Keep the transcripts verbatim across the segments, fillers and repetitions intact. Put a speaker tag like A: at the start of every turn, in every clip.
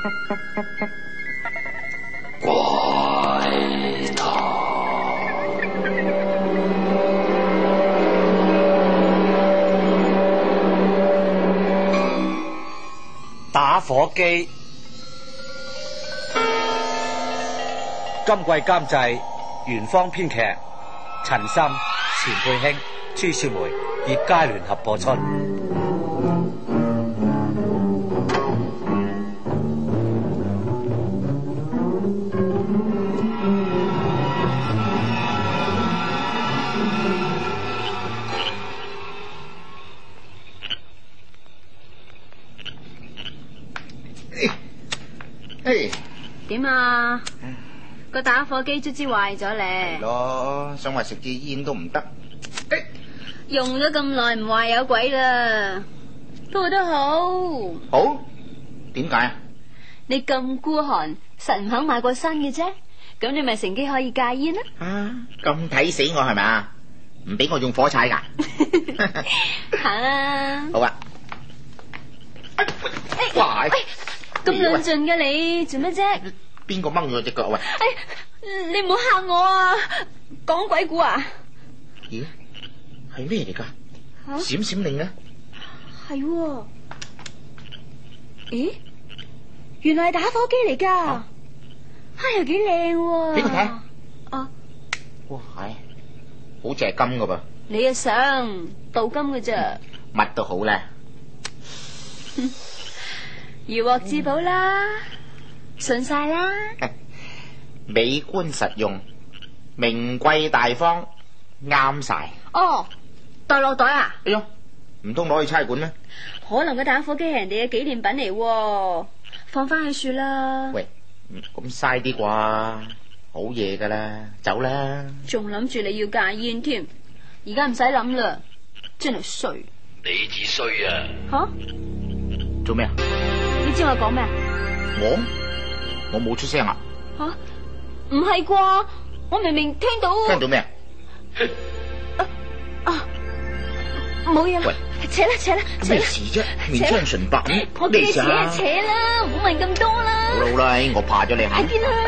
A: 怪談打火機。今季監製元芳，編劇陳森、錢佩卿、朱雪梅、葉佳聯合播出。
B: 點啊？個打火機卒之壞咗咧。
C: 係咯，想話食支煙都唔得。
B: 用咗咁耐唔壞有鬼啦。不過都好。
C: 好？點解啊？
B: 你咁孤寒，實唔肯買過新嘅啫。咁你咪乘機可以戒煙啦。
C: 啊，咁睇死我係咪啊？唔俾我用火柴噶？
B: 行啦。
C: 好啊。哇！
B: 咁論盡嘅你做咩啫？
C: 邊個掹咗我隻腳喂？
B: 哎，你唔好嚇我啊！講鬼故啊？
C: 咦，係咩嚟噶？閃閃令啊？
B: 係喎。咦，原來係打火機嚟噶。啊，又幾靚喎。
C: 俾我睇。
B: 啊，
C: 哇，係，好似係金噶噃。
B: 你又想鍍金嘅啫？
C: 乜都好啦。
B: 如獲至寶啦，信晒啦。
C: 美觀實用，名貴大方，啱晒。
B: 哦，袋落袋啊？
C: 哎喲，唔通攞去差館咩？
B: 可能個打火機係人哋嘅紀念品嚟，放翻去算啦。
C: 喂，咁嘥啲啩，好嘢噶啦，走啦。
B: 仲諗住你要戒煙添，而家唔使諗啦，真係衰。
A: 你至衰啊！
B: 吓？
C: 做咩啊？
B: 你知我講咩啊？
C: 我我冇出聲啊！
B: 吓，唔係啩？我明明聽到。
C: 聽到咩啊？
B: 啊，冇嘢啦。
C: 喂，
B: 扯啦扯啦，
C: 咩事啫？面青純白，
B: 我叫你扯就扯啦，唔好問咁多啦。
C: 好啦好啦，我怕咗你。
B: 快啲啦！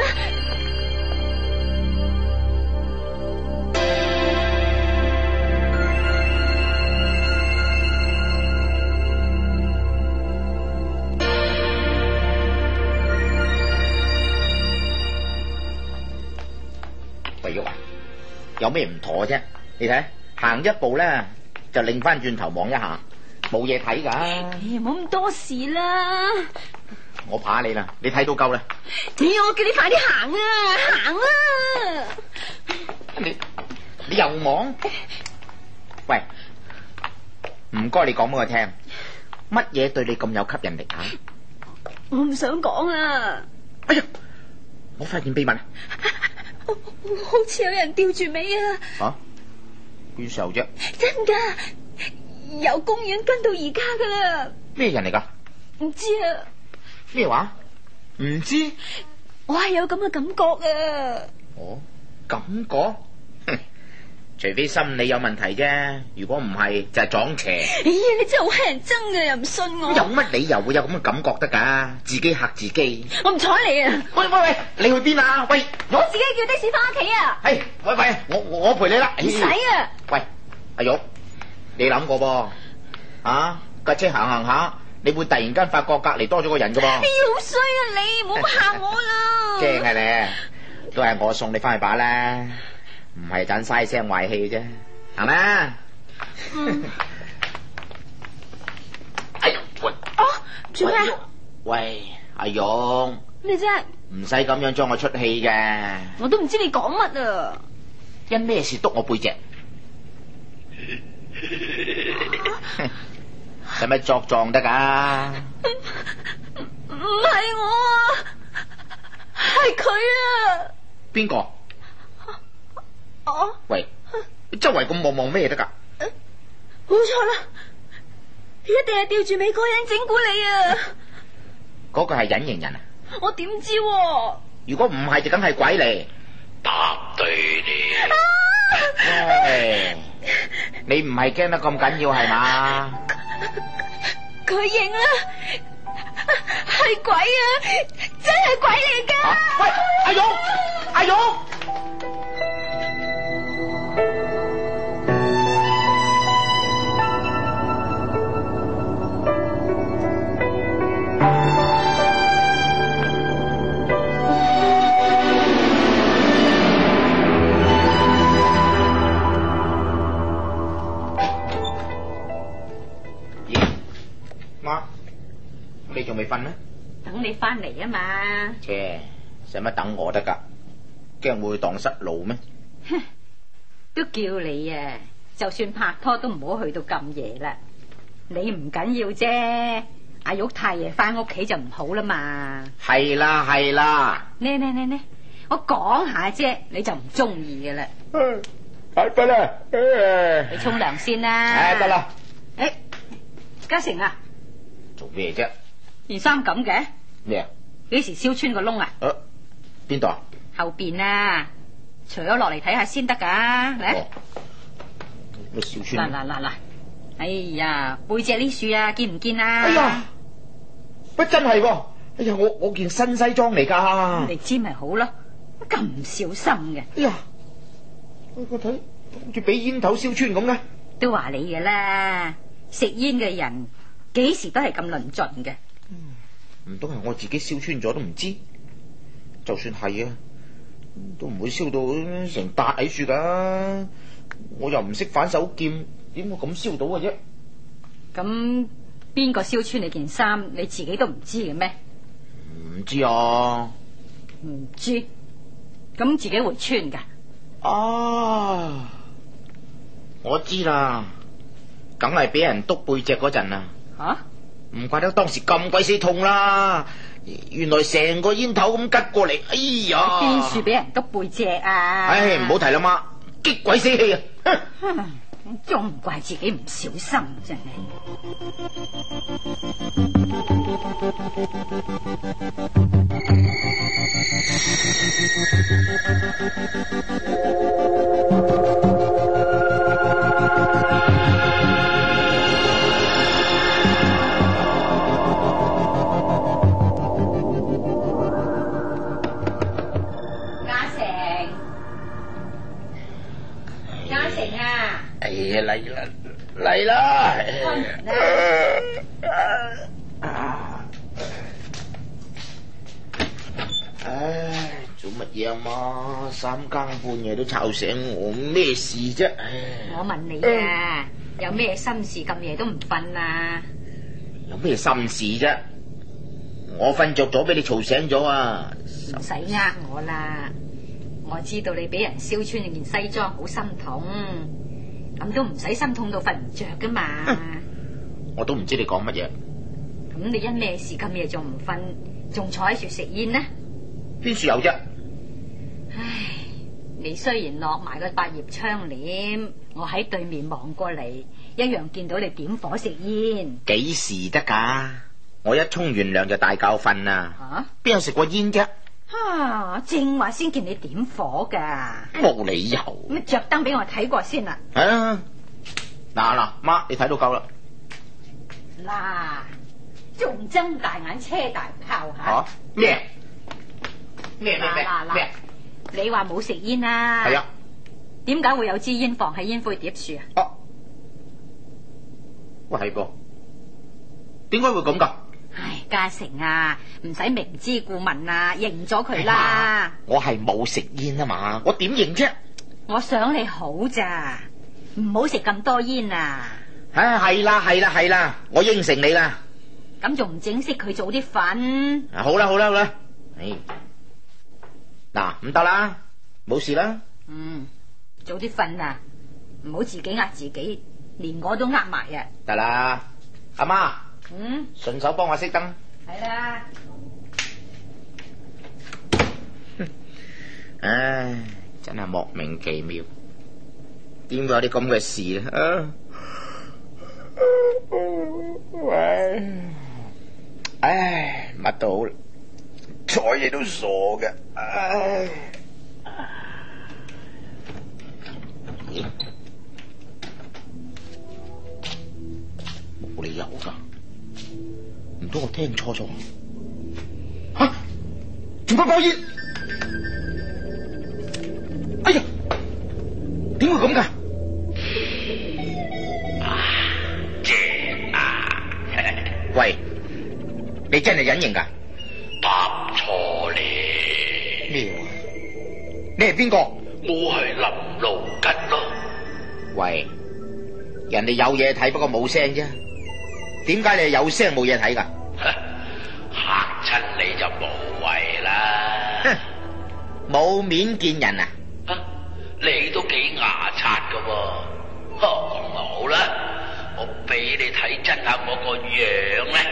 C: 有咩唔妥啫？你睇，行一步咧就擰翻轉頭望一下，冇嘢睇噶。
B: 唔好咁多事啦。
C: 我怕你啦，你睇到夠啦。
B: 咦，我叫你快啲行啊，行啊！
C: 你你又望？喂，唔該你講俾我聽，乜嘢對你咁有吸引力啊？
B: 我唔想講啊。
C: 哎呀，我發現秘密。
B: 好似有人吊住尾啊！
C: 吓？邊時候啫？
B: 真噶，由公園跟到而家噶啦。咩
C: 人嚟噶？
B: 唔知啊。
C: 咩話？唔知？
B: 我係有咁嘅感覺啊。
C: 哦，感覺？除非心理有問題啫，如果唔係就係撞邪。
B: 哎呀，你真係好乞人憎噶，又唔信我。
C: 有乜理由會有咁嘅感覺得噶？自己嚇自己。
B: 我唔睬你啊！喂
C: 喂喂，你去邊啊？喂，
B: 我自己叫的士翻屋企啊！
C: 係，喂喂，我我陪你啦。
B: 唔使啊！
C: 喂，阿玉，你諗過噃？啊，架車行行下，你會突然間發覺隔籬多咗個人噶噃。
B: 哎呀，好衰啊你！唔好嚇我啦！
C: 驚啊你，都係我送你翻去把啦。唔係盞嘥聲壞氣啫，行啦。
B: 嗯。
C: 哎呀，喂！
B: 哦，做咩？
C: 喂，阿勇。
B: 咩啫？
C: 唔使咁樣將我出氣嘅。
B: 我都唔知你講乜啊！
C: 因咩事督我背脊？使咪作狀得噶？
B: 唔係我啊，係佢啊！
C: 邊個？
B: 哦，
C: 喂，周圍咁望望咩得噶？
B: 冇錯啦，一定係吊住尾嗰人整蠱你啊！
C: 嗰個係隱形人啊？
B: 我點知啊？
C: 如果唔係就梗係鬼嚟。
A: 答對你。
B: 啊
C: 唉，你唔係驚得咁緊要係嘛？
B: 佢認啦，係係鬼啊！真係鬼嚟噶！
C: 啊！喂，阿玉，阿玉。媽，你仲未瞓咩？
B: 等你翻嚟啊嘛！
C: 切，使乜等我得噶？驚會蕩失路咩？
B: 都叫你啊，就算拍拖都唔好去到咁夜啦。你唔緊要啫，阿玉太夜翻屋企就唔好啦嘛。
C: 係啦係啦，
B: 呢呢呢呢，我講下啫，你就唔中意嘅啦。
C: 得得啦，
B: 你沖涼先啦。
C: 唉，得啦。
B: 誒，嘉誠啊！
C: 做咩啫？
B: 件衫咁嘅
C: 咩啊？
B: 幾時燒穿個窿啊？
C: 誒，邊度啊？
B: 後邊啊，除咗落嚟睇下先得噶。嚟，
C: 咩燒
B: 嗱
C: 穿？
B: 嗱嗱嗱，哎呀，背脊呢處啊，見唔見啊？
C: 哎呀，乜真係喎！哎呀，我我件新西裝嚟噶。
B: 你知咪好咯，咁唔小心嘅。
C: 哎呀，我睇好似俾煙頭燒穿咁嘅。
B: 都話你嘅啦，食煙嘅人幾時都係咁論盡嘅。
C: 唔通係我自己燒穿咗都唔知？就算係啊，都唔會燒到成笪喺處噶。我又唔識反手劍，點會咁燒到嘅啫？
B: 咁邊個燒穿你件衫，你自己都唔知嘅咩？
C: 唔知啊。
B: 唔知，咁自己會穿噶？
C: 啊，我知啦，梗係俾人督背脊嗰陣啊。
B: 吓？
C: 唔怪得當時咁鬼死痛啦，原來成個煙頭咁吉過嚟，哎呀！
B: 邊處俾人督背脊啊？
C: 唉，唔好提啦媽，激鬼死氣啊！
B: 仲唔怪自己唔小心真係。
C: 哎呀，嚟啦嚟啦！唉，做乜嘢啊媽？三更半夜都吵醒我，咩事啫？
B: 我問你啊，有咩心事咁夜都唔瞓啊？
C: 有咩心事啫？我瞓着咗，俾你嘈醒咗啊！
B: 唔使呃我啦，我知道你俾人燒穿件西裝好心痛。咁都唔使心痛到瞓唔着噶嘛？
C: 我都唔知你講乜嘢。
B: 咁你因咩事咁夜仲唔瞓，仲坐喺處食煙呢？
C: 邊處有啫？
B: 唉，你雖然落埋個百葉窗簾，我喺對面望過嚟，一樣見到你點火食煙。
C: 幾時得噶？我一沖完涼就大覺瞓啊！
B: 吓？
C: 邊有食過煙啫？
B: 啊！正話先見你點火噶，
C: 冇理由。
B: 咁着燈俾我睇過先啦。
C: 啊！嗱嗱，媽，你睇到夠啦。
B: 嗱，仲睜大眼車大炮吓？
C: 吓咩？咩咩咩咩？
B: 你話冇食煙啊？
C: 係啊。
B: 點解會有支煙放喺煙灰碟處啊？
C: 哦，喂係噃，點解會咁噶？
B: 唉，嘉誠啊，唔使明知故問啊，認咗佢啦。
C: 我係冇食煙啊嘛，我點認啫？
B: 我想你好咋，唔好食咁多煙啊！
C: 唉，係啦係啦係啦，我應承你啦。
B: 咁仲唔整熄佢早啲瞓？
C: 啊，好啦好啦好啦，唉，嗱唔得啦，冇事啦。
B: 嗯，早啲瞓啊，唔好自己呃自己，連我都呃埋啊！
C: 得啦，阿媽。
B: 嗯，
C: 順手幫我熄燈。
B: 係啦。
C: 唉，真係莫名其妙，點解有啲咁嘅事啊？喂，唉，乜都好，睬嘢都傻嘅。唉，冇理由噶。唔通我聽錯咗？ 不包煙。哎呀，點會咁噶？
D: 正啊！
C: 喂，你真係隱形噶？
D: 答錯你。
C: 咩話？你係邊個？
D: 我係林路吉咯。
C: 喂，人哋有嘢睇，不過冇聲啫。點解你係有聲冇嘢睇噶？
D: 嚇親你就無謂啦。
C: 哼，冇面見人啊！
D: 啊，你都幾牙刷噶喎。咁好啦，我俾你睇真下我個樣咧。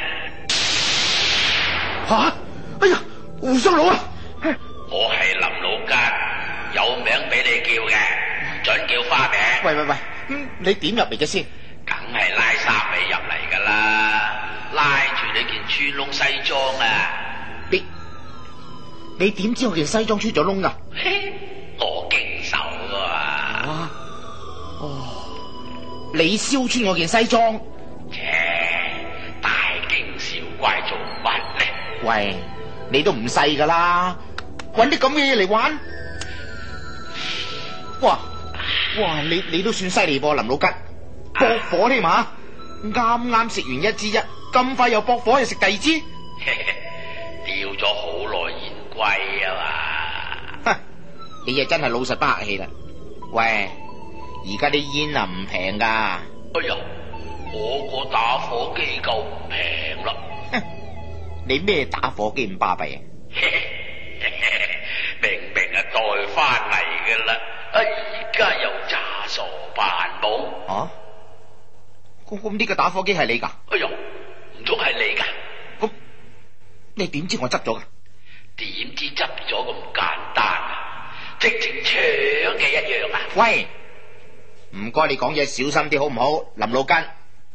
C: 吓、啊！哎呀，胡雙佬啊！
D: 我係林老吉，有名俾你叫嘅，唔准叫花名。
C: 喂喂喂，嗯，你點入嚟嘅先？
D: 梗係拉衫尾入嚟噶啦，拉住你件穿窿西裝啊！
C: 你你點知我件西裝出咗窿噶？
D: 我經手噶嘛。
C: 啊！哦，你燒穿我件西裝？
D: 切，大驚小怪做乜咧？
C: 喂，你都唔細噶啦，搵啲咁嘅嘢嚟玩？哇哇，你你都算犀利噃，林老吉，駁火添嘛？啱啱食完一支一，咁快又駁火，又食第二支？
D: 吊咗好耐煙龜啊嘛！
C: 哼，你又真係老實不客氣啦。喂，而家啲煙啊唔平噶。
D: 哎呀，我個打火機夠唔平啦。
C: 哼，你咩打火機咁巴閉啊？
D: 明明係帶翻嚟嘅啦，而家又詐傻扮懵。
C: 啊？咁咁呢個打火機係你噶？
D: 哎呀，唔通係你噶？
C: 咁你點知我執咗噶？
D: 點知執咗咁簡單啊？直情搶嘅一樣啊！
C: 喂，唔該你講嘢小心啲好唔好？林老根。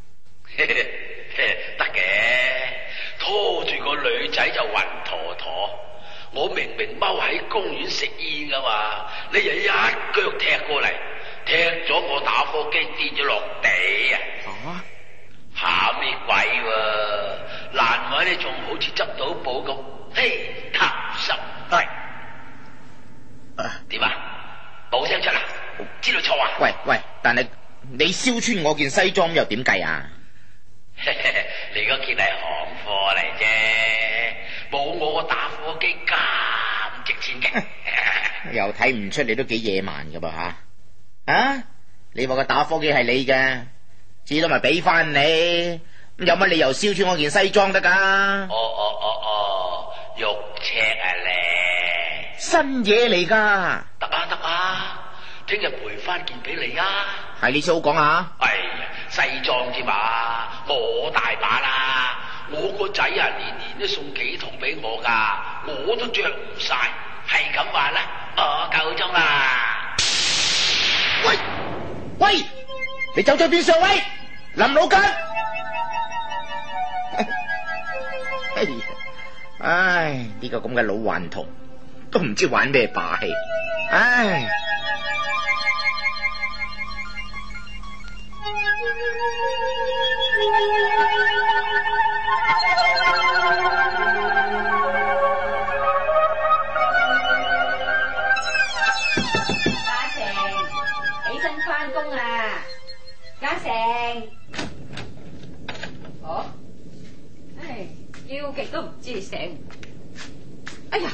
D: 得嘅，拖住個女仔就暈陀陀。我明明踎喺公園食煙噶嘛，你又一腳踢過嚟，踢咗我打火機跌咗落地啊！
C: 啊？
D: 吓咩鬼喎？難為你仲好似執到寶咁，嘿，貪心。
C: 係。
D: 點啊？冇聲出啦？知道錯啊？
C: 喂喂，但係你燒穿我件西裝又點計啊？
D: 你嗰件係行貨嚟啫，冇我個打火機咁值錢嘅。
C: 又睇唔出你都幾野蠻噶噃吓？啊？你話個打火機係你嘅，至多咪俾翻你，咁有乜理由燒穿我件西裝得噶？
D: 哦哦哦哦，肉赤啊你！
C: 新嘢嚟噶。
D: 得啊得啊，聽日賠翻件俾你啊！
C: 係你先好講下。
D: 哎呀，西裝啫嘛，我大把啦。我個仔啊，年年都送幾套俾我噶，我都着唔晒。係咁話啦，我夠鐘啦。
C: 喂喂，你走咗邊上位？林老吉。哎呀，唉，呢個咁嘅老頑童都唔知玩咩把戲，唉。
B: 嘉誠，哦，唉，叫極都唔知醒。哎呀，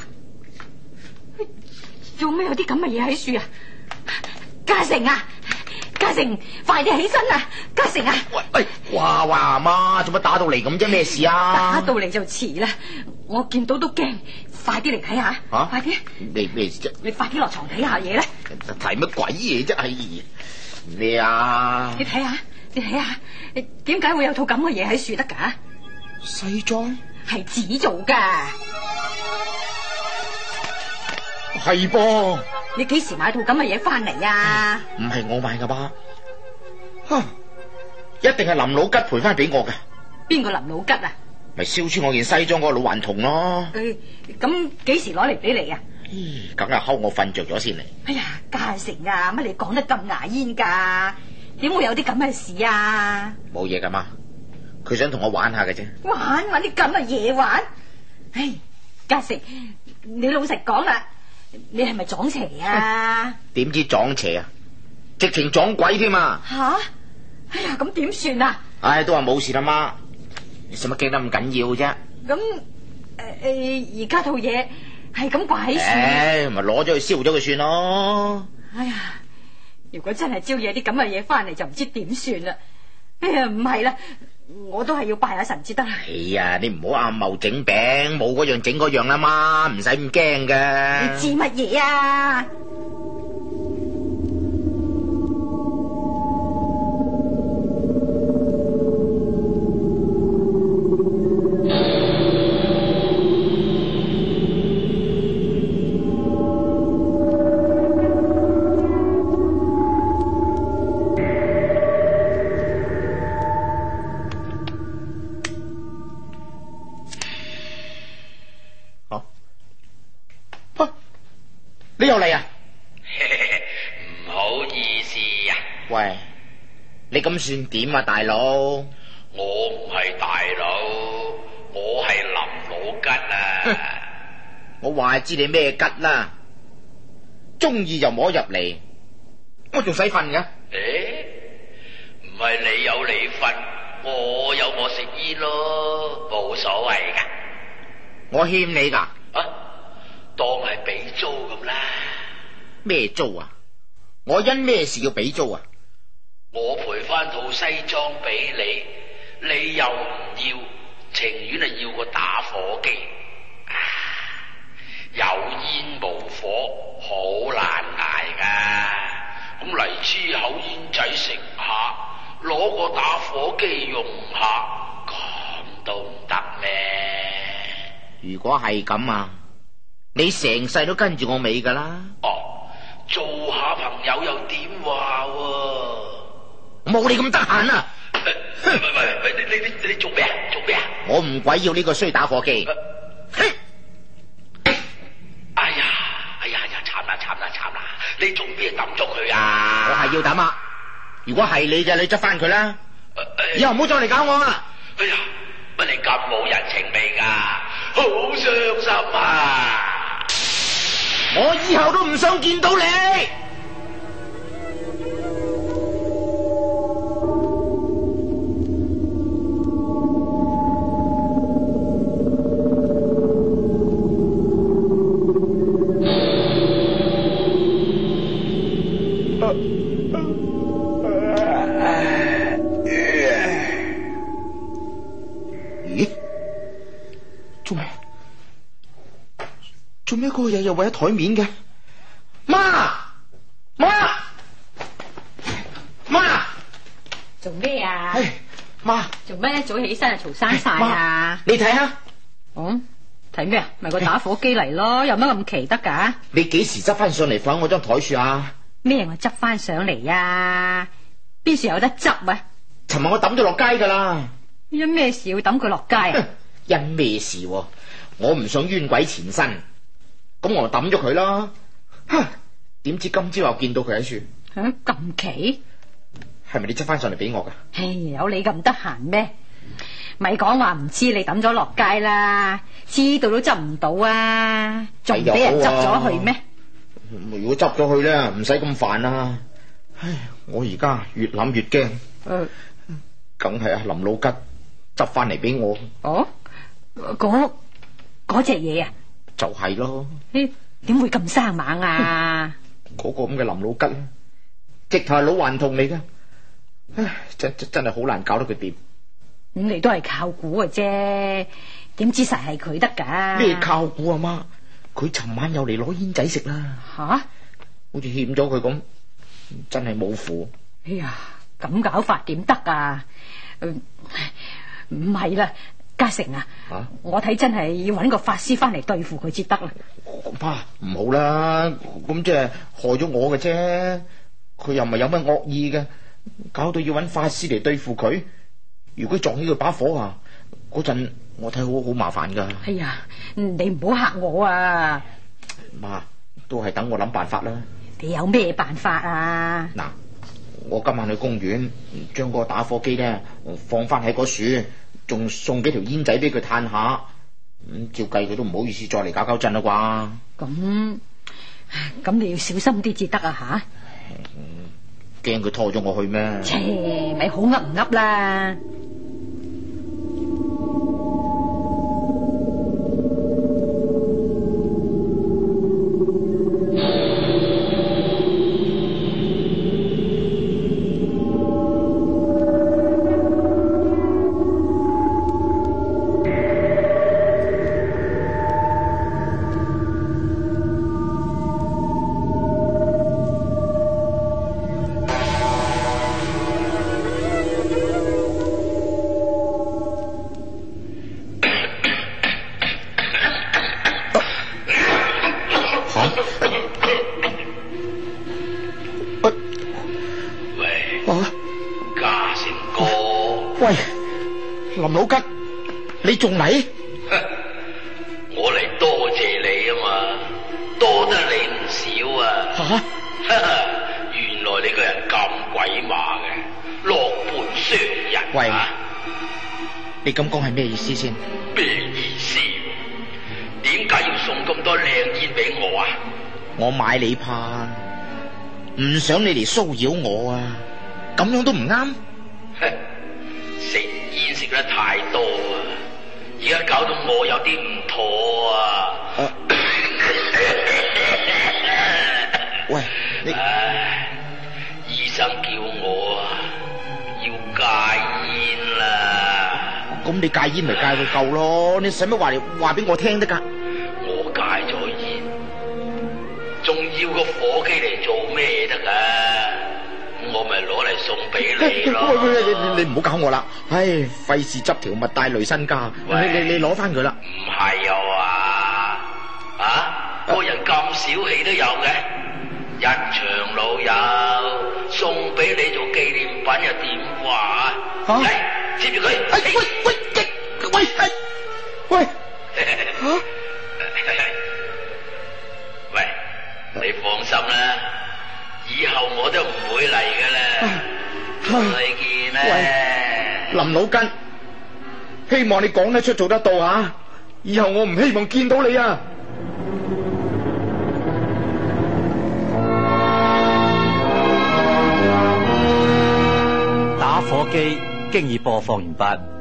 B: 做咩有啲咁嘅嘢喺樹啊？嘉誠啊，嘉誠，快啲起身啊！嘉誠啊！
C: 喂喂，哇哇阿媽，做乜打到嚟咁啫？咩事啊？
B: 打到嚟就遲啦，我見到都驚，快啲嚟睇下。吓、啊，快啲！
C: 你咩事啫？
B: 你快啲落床睇下嘢啦！
C: 睇乜鬼嘢啫？係咩啊？
B: 你睇下，你睇下，你點解會有套咁嘅嘢喺樹得噶？
C: 西裝
B: 係紙做噶，
C: 係噃。
B: 你幾時買套咁嘅嘢翻嚟啊？唔
C: 係我買噶吧？哼，一定係林老吉賠翻俾我噶。
B: 邊個林老吉啊？
C: 咪燒穿我件西裝嗰個老頑童咯。
B: 誒，咁幾時攞嚟俾你啊？
C: 咦，梗係睺我瞓着咗先嚟。
B: 哎呀，嘉誠啊，乜你講得咁牙煙噶？點會有啲咁嘅事啊？
C: 冇嘢噶嘛，佢想同我玩下嘅啫。
B: 玩玩啲咁嘅嘢玩？唉， 嘉誠，你老實講啦，你係咪撞邪啊？
C: 點知撞邪啊？直情撞鬼添啊！
B: 吓！哎呀，咁點算啊？
C: 唉，都話冇事啦媽，你使乜驚得咁緊要啫？
B: 咁誒誒，而家套嘢係咁掛喺樹，
C: 唉，咪攞咗去燒咗佢算咯。
B: 哎呀，如果真係招惹啲咁嘅嘢翻嚟，就唔知點算啦。哎呀，唔係啦，我都係要拜下神至得啦。
C: 哎呀，你唔好暗謀整餅，冇嗰樣整嗰樣啦媽，唔使咁驚㗎。
B: 你知乜嘢啊？
C: 你又嚟啊？
D: 唔好意思啊。
C: 喂，你咁算點啊，大佬？
D: 我唔係大佬，我係林老吉啊。
C: 我話知你咩吉啦？中意就摸入嚟，我仲使瞓㗎？
D: 誒，唔係你有你瞓，我有我食煙咯，冇所謂噶。
C: 我欠你噶。
D: 啊，當係俾租咁啦。
C: 咩租啊？我因咩事要俾租啊？
D: 我賠翻套西裝俾你，你又唔要，情願係要個打火機。啊，有煙無火，好難捱噶。咁嚟支口煙仔食下，攞個打火機用下，咁都唔得咩？
C: 如果係咁啊，你成世都跟住我尾噶啦。
D: 哦，做下朋友又點話喎？
C: 冇你咁得閒啊！
D: 喂喂喂，你你你你做咩啊？做咩啊？
C: 我唔鬼要呢個衰打火機。
D: 哎呀哎呀呀，慘啦慘啦慘啦！你做咩抌咗佢啊？
C: 我係要抌啊！如果係你嘅，你執翻佢啦。以後唔好再嚟搞我啊！
D: 哎呀，乜你咁冇人情味噶？好傷心啊！
C: 我以後都唔想見到你。咦？做咩？做咩？嗰個嘢又圍喺台面嘅？媽，媽，媽，
B: 做咩啊？
C: 唉，媽，
B: 做咩早起身就嘈生晒啊？
C: 你睇下，
B: 哦，睇咩啊？咪個打火機嚟咯，有乜咁奇得噶？
C: 你幾時執翻上嚟放喺我張台樹啊？
B: 咩我執翻上嚟啊？邊時有得執啊？
C: 尋日我抌咗落街噶啦。
B: 因咩事要抌佢落街啊？
C: 因咩事？我唔想冤鬼纏身，咁我抌咗佢啦。點知今朝又見到佢喺樹。
B: 吓，咁奇？
C: 係咪你執翻上嚟俾我噶？
B: 唉，有你咁得閒咩？咪講話唔知你抌咗落街啦，知道都執唔到啊，仲俾人執咗去咩？
C: 如果執咗去咧，唔使咁煩啦。唉，我而家越諗越驚。
B: 誒，
C: 梗係阿林老吉執翻嚟俾我。
B: 哦，嗰嗰隻嘢啊？
C: 就係咯。
B: 你點會咁生猛啊？
C: 嗰個咁嘅林老吉，直頭係老頑童嚟噶。唉，真真真係好難搞得佢掂。
B: 咁你都係靠估嘅啫，點知實係佢得噶？
C: 咩靠估啊媽？佢尋晚又嚟攞煙仔食啦。
B: 吓，
C: 好似欠咗佢咁，真係冇符。
B: 哎呀，咁搞法點得啊？唔係啦，嘉誠啊，啊我睇真係要搵個法師翻嚟對付佢至得啦。
C: 媽，唔好啦，咁即係害咗我嘅啫。佢又唔係有乜惡意嘅，搞到要搵法師嚟對付佢。如果撞起佢把火啊，嗰陣我睇好好麻煩噶。
B: 哎呀，你唔好嚇我啊！
C: 媽，都係等我諗辦法啦。
B: 你有咩辦法啊？
C: 嗱，我今晚去公園，將嗰個打火機咧放翻喺個樹，仲送幾條煙仔俾佢嘆下。 咁照計佢都唔好意思再嚟搞搞震啦啩。
B: 咁咁你要小心啲至得啊
C: 吓！驚佢拖咗我去咩？
B: 切，咪好噏唔噏啦！
C: 林老吉，你仲嚟？
D: 我嚟多謝你啊嘛，多得你唔少啊！
C: 吓、啊，
D: 原來你個人咁鬼馬嘅，落盤傷人。
C: 喂，
D: 啊、
C: 你咁講係咩意思先？
D: 咩意思？點解要送咁多靚煙俾我啊？
C: 我買你怕，唔想你嚟騷擾我啊！咁樣都唔啱。
D: 食煙食得太多啊！而家搞到我有啲唔妥啊！
C: 啊喂，你
D: 唉，醫生叫我啊要戒煙啦。
C: 咁你戒煙咪戒佢夠咯？你使乜話嚟話俾我聽得噶？
D: 我戒咗煙，仲要個伙計嚟做咩得噶？我咪攞嚟送俾你咯。
C: 喂喂，你你唔好搞我啦！唉，費事執條物帶累身家。你你你攞翻佢啦。
D: 唔係啊嘛，啊個人咁小氣都有嘅，一場老友送俾你做紀念品又點話？
C: 吓，
D: 嚟接住佢。
C: 哎喂喂喂哎喂吓！
D: 喂，你放心啦。以後我都唔會嚟噶啦，再見啦。
C: 喂，林老根，希望你講得出做得到啊！以後我唔希望見到你啊！
A: 打火機經已播放完畢。